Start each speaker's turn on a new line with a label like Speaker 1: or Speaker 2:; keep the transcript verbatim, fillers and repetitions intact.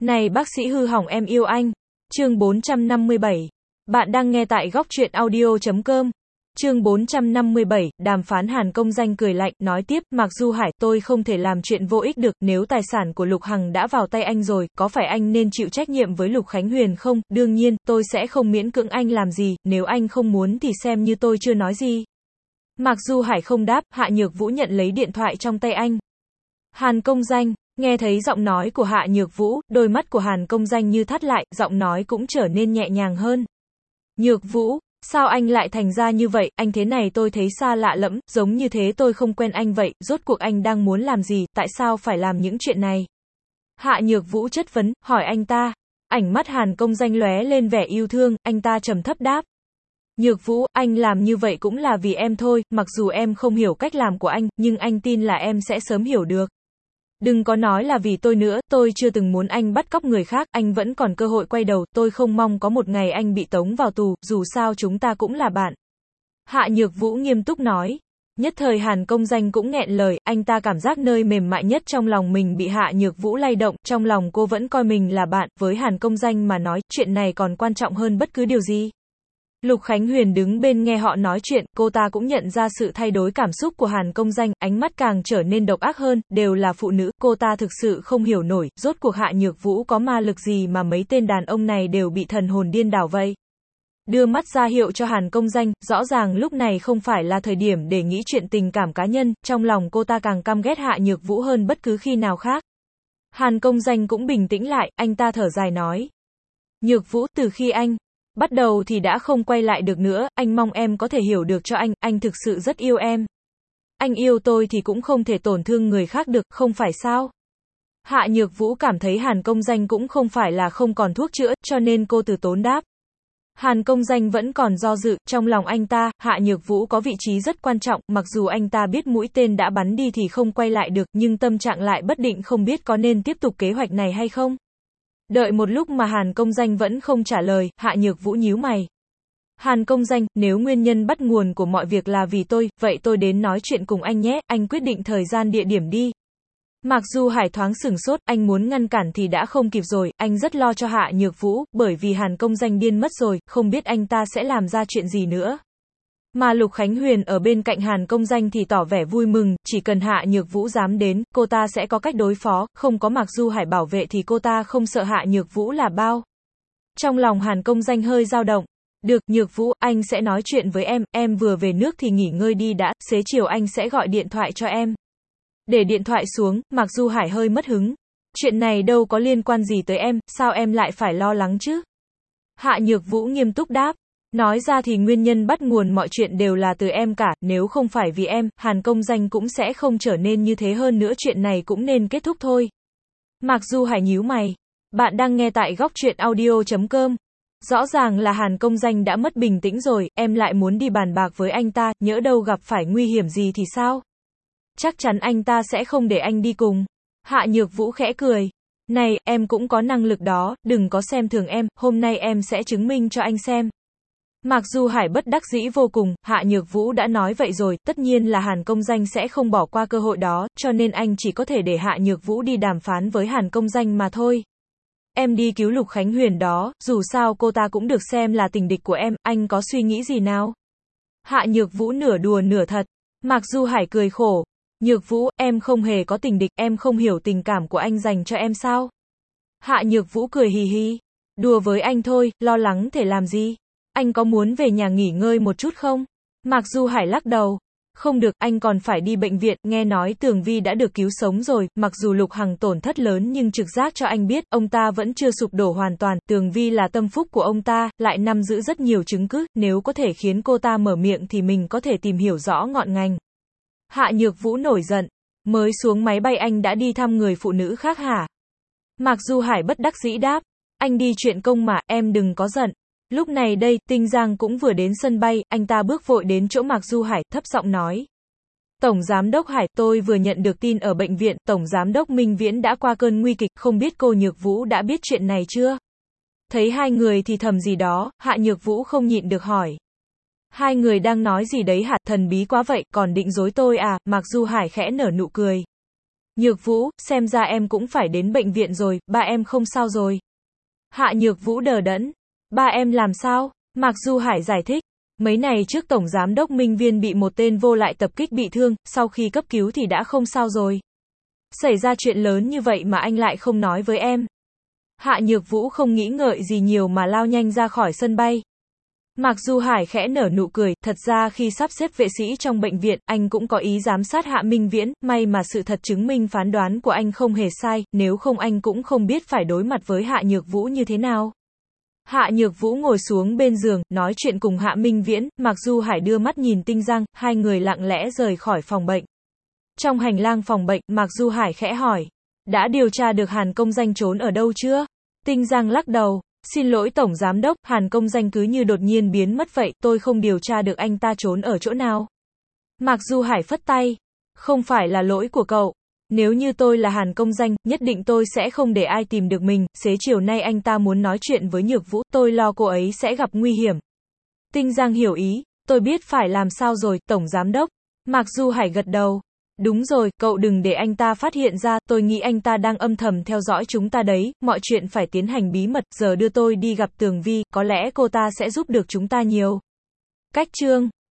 Speaker 1: Này bác sĩ hư hỏng em yêu anh. Chương bốn trăm năm mươi bảy. Bạn đang nghe tại góc truyện audio chấm com. Chương bốn trăm năm mươi bảy, đàm phán. Hàn Công Danh cười lạnh, nói tiếp, Mạc Du Hải, tôi không thể làm chuyện vô ích được, nếu tài sản của Lục Hằng đã vào tay anh rồi, có phải anh nên chịu trách nhiệm với Lục Khánh Huyền không? Đương nhiên, tôi sẽ không miễn cưỡng anh làm gì, nếu anh không muốn thì xem như tôi chưa nói gì. Mạc Du Hải không đáp, Hạ Nhược Vũ nhận lấy điện thoại trong tay anh. Hàn Công Danh, nghe thấy giọng nói của Hạ Nhược Vũ, đôi mắt của Hàn Công Danh như thắt lại, giọng nói cũng trở nên nhẹ nhàng hơn. Nhược Vũ, sao anh lại thành ra như vậy, anh thế này tôi thấy xa lạ lẫm, giống như thế tôi không quen anh vậy, rốt cuộc anh đang muốn làm gì, tại sao phải làm những chuyện này? Hạ Nhược Vũ chất vấn, hỏi anh ta. Ánh mắt Hàn Công Danh lóe lên vẻ yêu thương, anh ta trầm thấp đáp. Nhược Vũ, anh làm như vậy cũng là vì em thôi, mặc dù em không hiểu cách làm của anh, nhưng anh tin là em sẽ sớm hiểu được. Đừng có nói là vì tôi nữa, tôi chưa từng muốn anh bắt cóc người khác, anh vẫn còn cơ hội quay đầu, tôi không mong có một ngày anh bị tống vào tù, dù sao chúng ta cũng là bạn. Hạ Nhược Vũ nghiêm túc nói. Nhất thời Hàn Công Danh cũng nghẹn lời, anh ta cảm giác nơi mềm mại nhất trong lòng mình bị Hạ Nhược Vũ lay động, trong lòng cô vẫn coi mình là bạn, với Hàn Công Danh mà nói, chuyện này còn quan trọng hơn bất cứ điều gì. Lục Khánh Huyền đứng bên nghe họ nói chuyện, cô ta cũng nhận ra sự thay đổi cảm xúc của Hàn Công Danh, ánh mắt càng trở nên độc ác hơn, đều là phụ nữ, cô ta thực sự không hiểu nổi, rốt cuộc Hạ Nhược Vũ có ma lực gì mà mấy tên đàn ông này đều bị thần hồn điên đảo vậy. Đưa mắt ra hiệu cho Hàn Công Danh, rõ ràng lúc này không phải là thời điểm để nghĩ chuyện tình cảm cá nhân, trong lòng cô ta càng căm ghét Hạ Nhược Vũ hơn bất cứ khi nào khác. Hàn Công Danh cũng bình tĩnh lại, anh ta thở dài nói. Nhược Vũ, từ khi anh bắt đầu thì đã không quay lại được nữa, anh mong em có thể hiểu được cho anh, anh thực sự rất yêu em. Anh yêu tôi thì cũng không thể tổn thương người khác được, không phải sao? Hạ Nhược Vũ cảm thấy Hàn Công Danh cũng không phải là không còn thuốc chữa, cho nên cô từ tốn đáp. Hàn Công Danh vẫn còn do dự, trong lòng anh ta, Hạ Nhược Vũ có vị trí rất quan trọng, mặc dù anh ta biết mũi tên đã bắn đi thì không quay lại được, nhưng tâm trạng lại bất định không biết có nên tiếp tục kế hoạch này hay không. Đợi một lúc mà Hàn Công Danh vẫn không trả lời, Hạ Nhược Vũ nhíu mày. Hàn Công Danh, nếu nguyên nhân bắt nguồn của mọi việc là vì tôi, vậy tôi đến nói chuyện cùng anh nhé, anh quyết định thời gian địa điểm đi. Mạc Du Hải thoáng sửng sốt, anh muốn ngăn cản thì đã không kịp rồi, anh rất lo cho Hạ Nhược Vũ, bởi vì Hàn Công Danh điên mất rồi, không biết anh ta sẽ làm ra chuyện gì nữa. Mà Lục Khánh Huyền ở bên cạnh Hàn Công Danh thì tỏ vẻ vui mừng, chỉ cần Hạ Nhược Vũ dám đến, cô ta sẽ có cách đối phó, không có Mạc Du Hải bảo vệ thì cô ta không sợ Hạ Nhược Vũ là bao. Trong lòng Hàn Công Danh hơi dao động. Được, Nhược Vũ, anh sẽ nói chuyện với em, em vừa về nước thì nghỉ ngơi đi đã, xế chiều anh sẽ gọi điện thoại cho em. Để điện thoại xuống, Mạc Du Hải hơi mất hứng. Chuyện này đâu có liên quan gì tới em, sao em lại phải lo lắng chứ? Hạ Nhược Vũ nghiêm túc đáp. Nói ra thì nguyên nhân bắt nguồn mọi chuyện đều là từ em cả, nếu không phải vì em, Hàn Công Danh cũng sẽ không trở nên như thế, hơn nữa chuyện này cũng nên kết thúc thôi. Mạc Du Hải nhíu mày. Bạn đang nghe tại góc truyện audio chấm com. Rõ ràng là Hàn Công Danh đã mất bình tĩnh rồi, em lại muốn đi bàn bạc với anh ta, nhỡ đâu gặp phải nguy hiểm gì thì sao? Chắc chắn anh ta sẽ không để anh đi cùng. Hạ Nhược Vũ khẽ cười. Này, em cũng có năng lực đó, đừng có xem thường em, hôm nay em sẽ chứng minh cho anh xem. Mạc Du Hải bất đắc dĩ vô cùng, Hạ Nhược Vũ đã nói vậy rồi, tất nhiên là Hàn Công Danh sẽ không bỏ qua cơ hội đó, cho nên anh chỉ có thể để Hạ Nhược Vũ đi đàm phán với Hàn Công Danh mà thôi. Em đi cứu Lục Khánh Huyền đó, dù sao cô ta cũng được xem là tình địch của em, anh có suy nghĩ gì nào? Hạ Nhược Vũ nửa đùa nửa thật. Mạc Du Hải cười khổ. Nhược Vũ, em không hề có tình địch, em không hiểu tình cảm của anh dành cho em sao? Hạ Nhược Vũ cười hì hì. Đùa với anh thôi, lo lắng thể làm gì? Anh có muốn về nhà nghỉ ngơi một chút không? Mạc Du Hải lắc đầu. Không được, anh còn phải đi bệnh viện, nghe nói Tường Vi đã được cứu sống rồi, mặc dù Lục Hằng tổn thất lớn nhưng trực giác cho anh biết, ông ta vẫn chưa sụp đổ hoàn toàn, Tường Vi là tâm phúc của ông ta, lại nắm giữ rất nhiều chứng cứ, nếu có thể khiến cô ta mở miệng thì mình có thể tìm hiểu rõ ngọn ngành. Hạ Nhược Vũ nổi giận. Mới xuống máy bay anh đã đi thăm người phụ nữ khác hả? Mạc Du Hải bất đắc dĩ đáp. Anh đi chuyện công mà, em đừng có giận. Lúc này đây, Tinh Giang cũng vừa đến sân bay, anh ta bước vội đến chỗ Mạc Du Hải, thấp giọng nói. Tổng Giám đốc Hải, tôi vừa nhận được tin ở bệnh viện, Tổng Giám đốc Minh Viễn đã qua cơn nguy kịch, không biết cô Nhược Vũ đã biết chuyện này chưa? Thấy hai người thì thầm gì đó, Hạ Nhược Vũ không nhịn được hỏi. Hai người đang nói gì đấy hả, thần bí quá vậy, còn định dối tôi à? Mạc Du Hải khẽ nở nụ cười. Nhược Vũ, xem ra em cũng phải đến bệnh viện rồi, ba em không sao rồi. Hạ Nhược Vũ đờ đẫn. Ba em làm sao? Mạc Du Hải giải thích. Mấy ngày trước Tổng Giám đốc Minh Viên bị một tên vô lại tập kích bị thương, sau khi cấp cứu thì đã không sao rồi. Xảy ra chuyện lớn như vậy mà anh lại không nói với em. Hạ Nhược Vũ không nghĩ ngợi gì nhiều mà lao nhanh ra khỏi sân bay. Mạc Du Hải khẽ nở nụ cười, thật ra khi sắp xếp vệ sĩ trong bệnh viện, anh cũng có ý giám sát Hạ Minh Viễn, may mà sự thật chứng minh phán đoán của anh không hề sai, nếu không anh cũng không biết phải đối mặt với Hạ Nhược Vũ như thế nào. Hạ Nhược Vũ ngồi xuống bên giường, nói chuyện cùng Hạ Minh Viễn, Mạc Du Hải đưa mắt nhìn Tinh Giang, hai người lặng lẽ rời khỏi phòng bệnh. Trong hành lang phòng bệnh, Mạc Du Hải khẽ hỏi, đã điều tra được Hàn Công Danh trốn ở đâu chưa? Tinh Giang lắc đầu, xin lỗi Tổng Giám đốc, Hàn Công Danh cứ như đột nhiên biến mất vậy, tôi không điều tra được anh ta trốn ở chỗ nào. Mạc Du Hải phất tay, không phải là lỗi của cậu. Nếu như tôi là Hàn Công Danh, nhất định tôi sẽ không để ai tìm được mình, xế chiều nay anh ta muốn nói chuyện với Nhược Vũ, tôi lo cô ấy sẽ gặp nguy hiểm. Tinh Giang hiểu ý, tôi biết phải làm sao rồi, Tổng Giám đốc. Mạc Du Hải gật đầu. Đúng rồi, cậu đừng để anh ta phát hiện ra, tôi nghĩ anh ta đang âm thầm theo dõi chúng ta đấy, mọi chuyện phải tiến hành bí mật, giờ đưa tôi đi gặp Tường Vi, có lẽ cô ta sẽ giúp được chúng ta nhiều. Cách chương